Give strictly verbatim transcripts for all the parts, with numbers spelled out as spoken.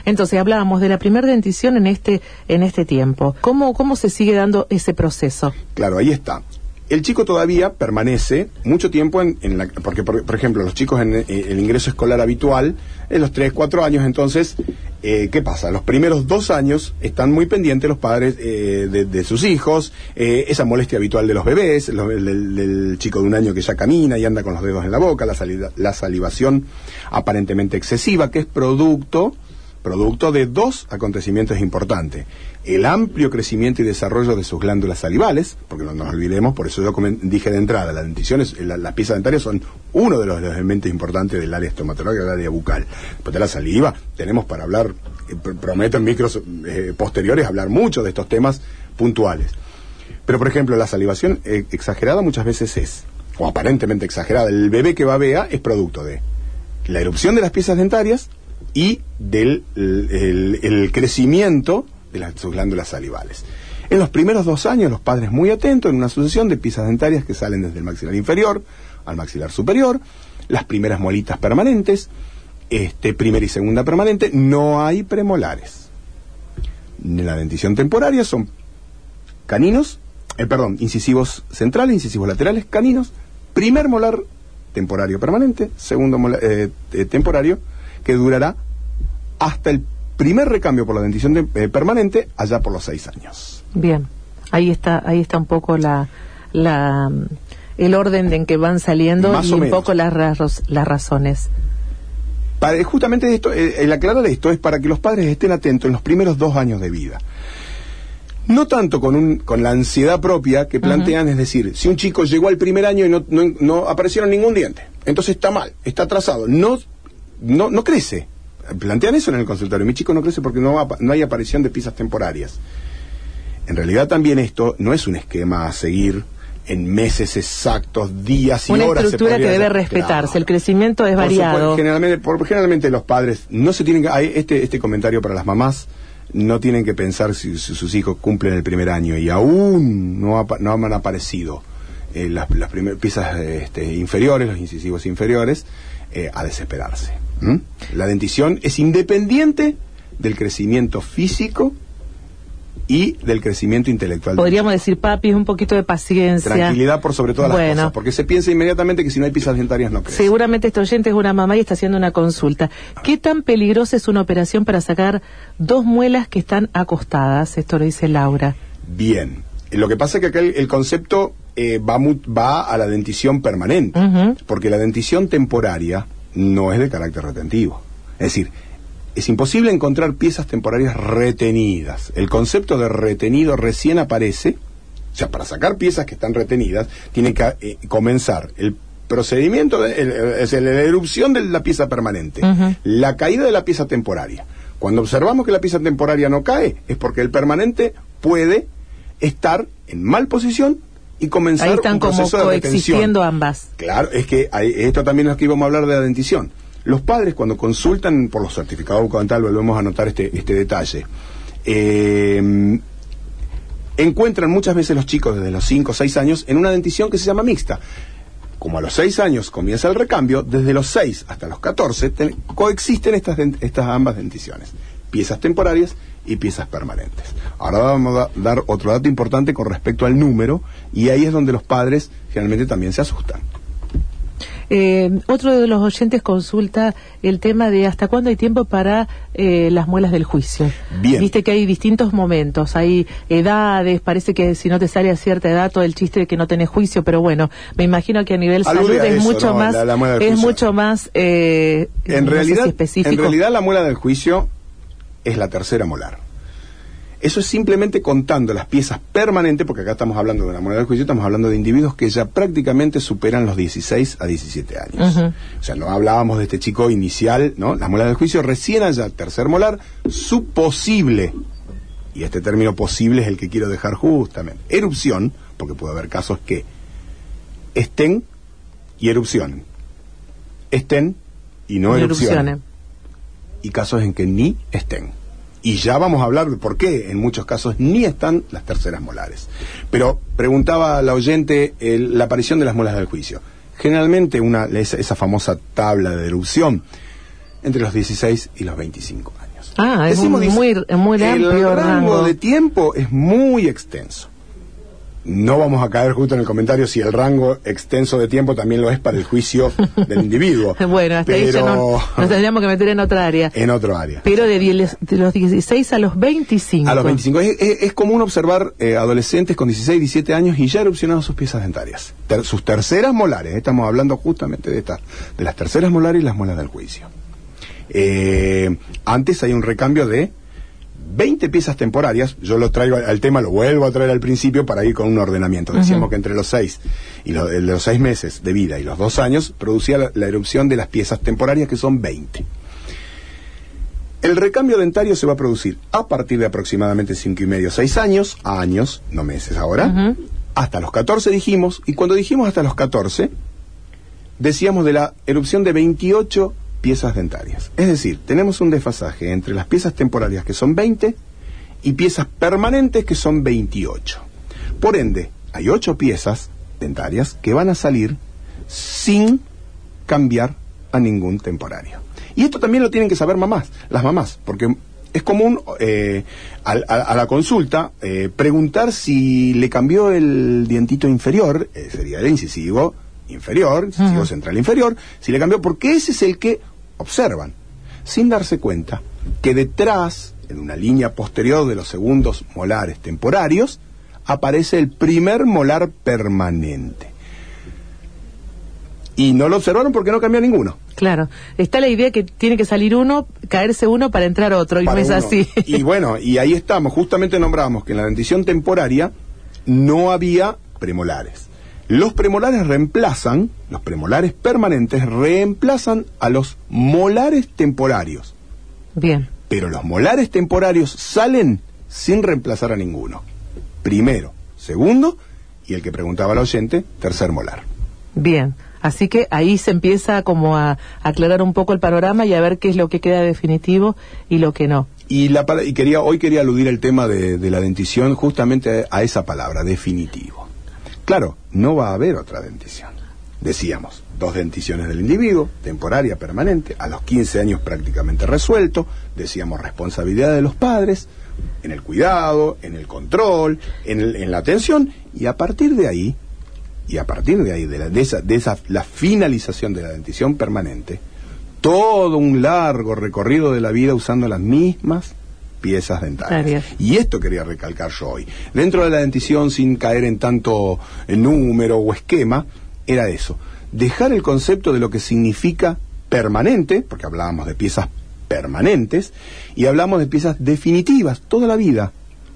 Entonces, hablábamos de la primera dentición en este en este tiempo. ¿Cómo, cómo se sigue dando ese proceso? Claro, ahí está. El chico todavía permanece mucho tiempo en, en la... Porque, por, por ejemplo, los chicos en, en el ingreso escolar habitual, en los tres, cuatro años, entonces, eh, ¿qué pasa? Los primeros dos años están muy pendientes los padres eh, de, de sus hijos, eh, esa molestia habitual de los bebés, los, del, del chico de un año que ya camina y anda con los dedos en la boca, la, saliva, la salivación aparentemente excesiva, que es producto... producto de dos acontecimientos importantes: el amplio crecimiento y desarrollo de sus glándulas salivales, porque no nos olvidemos, por eso yo dije de entrada, la dentición es, la, las piezas dentarias son uno de los elementos importantes del área estomatológica, del área bucal. Después de la saliva, tenemos para hablar, eh, prometo en micros eh, posteriores hablar mucho de estos temas puntuales. Pero, por ejemplo, la salivación eh, exagerada muchas veces es, o aparentemente exagerada, el bebé que babea es producto de la erupción de las piezas dentarias y del el, el, el crecimiento de las, sus glándulas salivales. En los primeros dos años, los padres muy atentos en una sucesión de piezas dentarias que salen desde el maxilar inferior al maxilar superior, las primeras molitas permanentes, este, primera y segunda permanente, no hay premolares. En la dentición temporaria son caninos, eh, perdón, incisivos centrales, incisivos laterales, caninos, primer molar temporario permanente, segundo molar, eh, eh, temporario, que durará hasta el primer recambio por la dentición de, eh, permanente, allá por los seis años. Bien, ahí está, ahí está un poco la, la el orden en que van saliendo Más y o un menos. poco las, raz- las razones. Para, justamente esto, eh, el aclarar esto es para que los padres estén atentos en los primeros dos años de vida. No tanto con un con la ansiedad propia que plantean, uh-huh. Es decir, si un chico llegó al primer año y no, no, no aparecieron ningún diente, entonces está mal, está atrasado, no No, no crece. Plantean eso en el consultorio. Mi chico no crece porque no, no hay aparición de piezas temporarias. En realidad también esto no es un esquema a seguir en meses exactos, días y Una horas. Una estructura que debe hacer. respetarse. Claro. El crecimiento es por variado. Supuesto, generalmente, por, generalmente los padres no se tienen que... Hay este, este comentario para las mamás. No tienen que pensar si, si sus hijos cumplen el primer año y aún no, ha, no han aparecido eh, las, las primeras piezas este, inferiores, los incisivos inferiores, eh, a desesperarse. ¿Mm? La dentición es independiente del crecimiento físico y del crecimiento intelectual. Podríamos decir, papi, un poquito de paciencia. Tranquilidad por sobre todas bueno. las cosas, porque se piensa inmediatamente que si no hay piezas dentarias no crece. Seguramente este oyente es una mamá y está haciendo una consulta. ¿Qué tan peligrosa es una operación para sacar dos muelas que están acostadas? Esto lo dice Laura. Bien. Lo que pasa es que acá el, el concepto eh, va, mu- va a la dentición permanente, uh-huh. Porque la dentición temporaria no es de carácter retentivo. Es decir, es imposible encontrar piezas temporarias retenidas. El concepto de retenido recién aparece, o sea, para sacar piezas que están retenidas, tiene que eh, comenzar el procedimiento, de, el, el, es la erupción de la pieza permanente, uh-huh. La caída de la pieza temporaria. Cuando observamos que la pieza temporaria no cae, es porque el permanente puede estar en mal posición y comenzar ahí están un proceso como de retención. coexistiendo ambas. Claro, es que hay, esto también es que íbamos a hablar de la dentición. Los padres, cuando consultan por los certificados bucodental, volvemos a notar este, este detalle, eh, encuentran muchas veces los chicos desde los cinco o seis años en una dentición que se llama mixta. Como a los seis años comienza el recambio, desde los seis hasta los catorce ten, coexisten estas, estas ambas denticiones, piezas temporarias y piezas permanentes. Ahora vamos a dar otro dato importante con respecto al número, y ahí es donde los padres generalmente también se asustan. Eh, otro de los oyentes consulta el tema de hasta cuándo hay tiempo para eh, las muelas del juicio. Bien. Viste que hay distintos momentos, hay edades, parece que si no te sale a cierta edad todo el chiste de que no tenés juicio, pero bueno, me imagino que a nivel Alude salud a es eso, mucho ¿no? más, La- la muela del es juicio. mucho más eh, En no realidad, sé si específico. en realidad la muela del juicio es la tercera molar. Eso es simplemente contando las piezas permanentes, porque acá estamos hablando de una muela del juicio, estamos hablando de individuos que ya prácticamente superan los dieciséis a diecisiete años. Uh-huh. O sea, no hablábamos de este chico inicial, ¿no? La muela del juicio recién allá, tercer molar, su posible, y este término posible es el que quiero dejar justamente, erupción, porque puede haber casos que estén y erupcionen, estén y no erupcionen, erupcionen. Y casos en que ni estén. Y ya vamos a hablar de por qué en muchos casos ni están las terceras molares. Pero preguntaba la oyente el, la aparición de las muelas del juicio. Generalmente una esa, esa famosa tabla de erupción entre los dieciséis y los veinticinco años. años. Ah, es Decimos, un muy, muy amplio el rango, rango de tiempo es muy extenso. No vamos a caer justo en el comentario si el rango extenso de tiempo también lo es para el juicio del individuo. Bueno, hasta pero... ahí ya no, nos tendríamos que meter en otra área. En otro área. Pero de, diez, de los dieciséis a los veinticinco. A los veinticinco. Es, es, es común observar eh, adolescentes con dieciséis, diecisiete años y ya erupcionaron sus piezas dentarias. Ter, sus terceras molares. Estamos hablando justamente de estas, de las terceras molares y las muelas del juicio. Eh, antes hay un recambio de veinte piezas temporarias. Yo lo traigo al tema, lo vuelvo a traer al principio para ir con un ordenamiento. Decíamos uh-huh. que entre los seis y lo, los seis meses de vida y los dos años producía la, la erupción de las piezas temporarias, que son veinte. El recambio dentario se va a producir a partir de aproximadamente cinco y medio, seis años, años, no meses ahora, uh-huh. hasta los catorce dijimos, y cuando dijimos hasta los catorce, decíamos de la erupción de veintiocho piezas dentarias. Es decir, tenemos un desfasaje entre las piezas temporarias, que son veinte, y piezas permanentes, que son veintiocho. Por ende, hay ocho piezas dentarias que van a salir sin cambiar a ningún temporario. Y esto también lo tienen que saber mamás, las mamás, porque es común eh, a, a, a la consulta eh, preguntar si le cambió el dientito inferior, eh, sería el incisivo inferior, incisivo uh-huh. central inferior, si le cambió, porque ese es el que observan, sin darse cuenta que detrás, en una línea posterior de los segundos molares temporarios, aparece el primer molar permanente. Y no lo observaron porque no cambió ninguno. Claro, está la idea que tiene que salir uno, caerse uno para entrar otro, y para no es uno. Así. Y bueno, y ahí estamos, justamente nombramos que en la dentición temporaria no había premolares. Los premolares reemplazan, los premolares permanentes reemplazan a los molares temporarios. Bien. Pero los molares temporarios salen sin reemplazar a ninguno. Primero, segundo, y el que preguntaba al oyente, tercer molar. Bien, así que ahí se empieza como a aclarar un poco el panorama y a ver qué es lo que queda definitivo y lo que no. Y, la, y quería hoy quería aludir el tema de, de la dentición justamente a esa palabra, definitivo. Claro, no va a haber otra dentición. Decíamos, dos denticiones del individuo, temporaria, permanente, a los quince años prácticamente resuelto. Decíamos, responsabilidad de los padres, en el cuidado, en el control, en, el, en la atención, y a partir de ahí, y a partir de ahí, de, la, de, esa, de esa, la finalización de la dentición permanente, todo un largo recorrido de la vida usando las mismas piezas dentarias. Y esto quería recalcar yo hoy. Dentro de la dentición, sin caer en tanto número o esquema, era eso. Dejar el concepto de lo que significa permanente, porque hablábamos de piezas permanentes, y hablamos de piezas definitivas, toda la vida.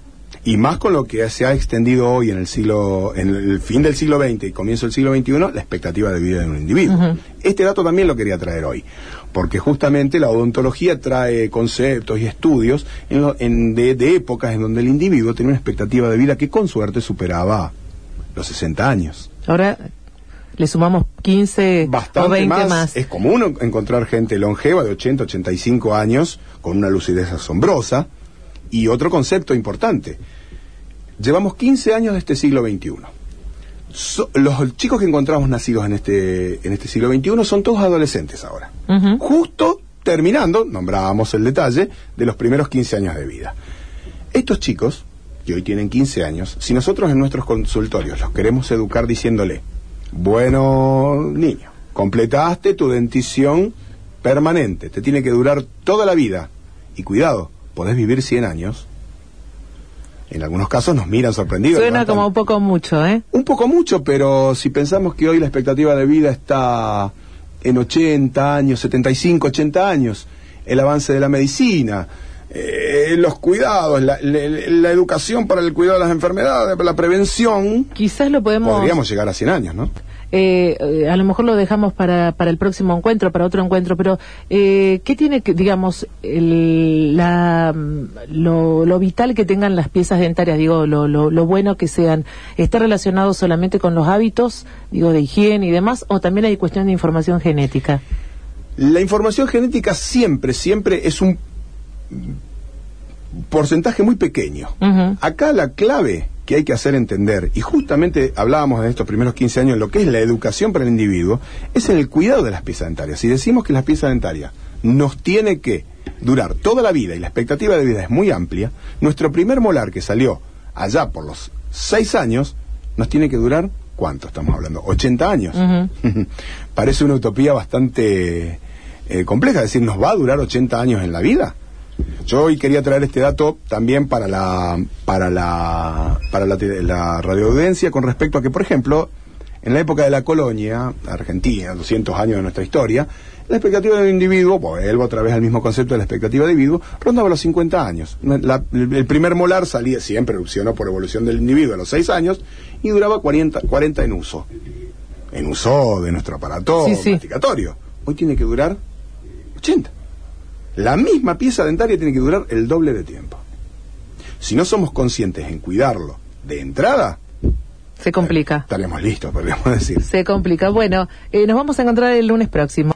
Y más con lo que se ha extendido hoy en el siglo, en el fin del siglo veinte y comienzo del siglo veintiuno, la expectativa de vida de un individuo. Uh-huh. Este dato también lo quería traer hoy, porque justamente la odontología trae conceptos y estudios en lo, en de, de épocas en donde el individuo tenía una expectativa de vida que con suerte superaba los sesenta años. Ahora le sumamos quince Bastante o veinte más, más. Es común encontrar gente longeva de ochenta, ochenta y cinco años con una lucidez asombrosa. Y otro concepto importante, llevamos quince años de este siglo veintiuno. So, los chicos que encontramos nacidos en este, en este siglo veintiuno son todos adolescentes ahora. Uh-huh. Justo terminando, nombrábamos el detalle, de los primeros quince años de vida. Estos chicos, que hoy tienen quince años, si nosotros en nuestros consultorios los queremos educar diciéndole, bueno, niño, completaste tu dentición permanente, te tiene que durar toda la vida, y cuidado, podés vivir cien años. En algunos casos nos miran sorprendidos. Suena levantan, como un poco mucho, ¿eh? Un poco mucho, pero si pensamos que hoy la expectativa de vida está en ochenta años, setenta y cinco, ochenta años, el avance de la medicina, eh, los cuidados, la, la, la educación para el cuidado de las enfermedades, para la prevención... Quizás lo podemos... Podríamos llegar a cien años, ¿no? Eh, a lo mejor lo dejamos para, para el próximo encuentro, para otro encuentro, pero eh, ¿qué tiene que, digamos, el, la, lo, lo vital que tengan las piezas dentarias, digo, lo, lo, lo bueno que sean, está relacionado solamente con los hábitos, digo, de higiene y demás, o también hay cuestión de información genética? La información genética siempre, siempre es un porcentaje muy pequeño. Uh-huh. Acá la clave que hay que hacer entender, y justamente hablábamos en estos primeros quince años, lo que es la educación para el individuo, es en el cuidado de las piezas dentarias. Si decimos que las piezas dentarias nos tiene que durar toda la vida y la expectativa de vida es muy amplia, nuestro primer molar que salió allá por los seis años, nos tiene que durar, ¿cuánto estamos hablando? ochenta años. Uh-huh. Parece una utopía bastante eh, compleja, es decir, ¿nos va a durar ochenta años en la vida? Yo hoy quería traer este dato también para la para la para la, la radioaudiencia con respecto a que, por ejemplo, en la época de la colonia Argentina, doscientos años de nuestra historia, la expectativa del individuo, vuelvo otra vez al mismo concepto de la expectativa de individuo, rondaba los cincuenta años. La, el primer molar salía, siempre erupcionó por evolución del individuo a los seis años y duraba cuarenta, cuarenta en uso. En uso de nuestro aparato sí, sí. masticatorio. Hoy tiene que durar ochenta. La misma pieza dentaria tiene que durar el doble de tiempo. Si no somos conscientes en cuidarlo de entrada, se complica. Estaremos listos, podríamos decir. Se complica. Bueno, eh, nos vamos a encontrar el lunes próximo.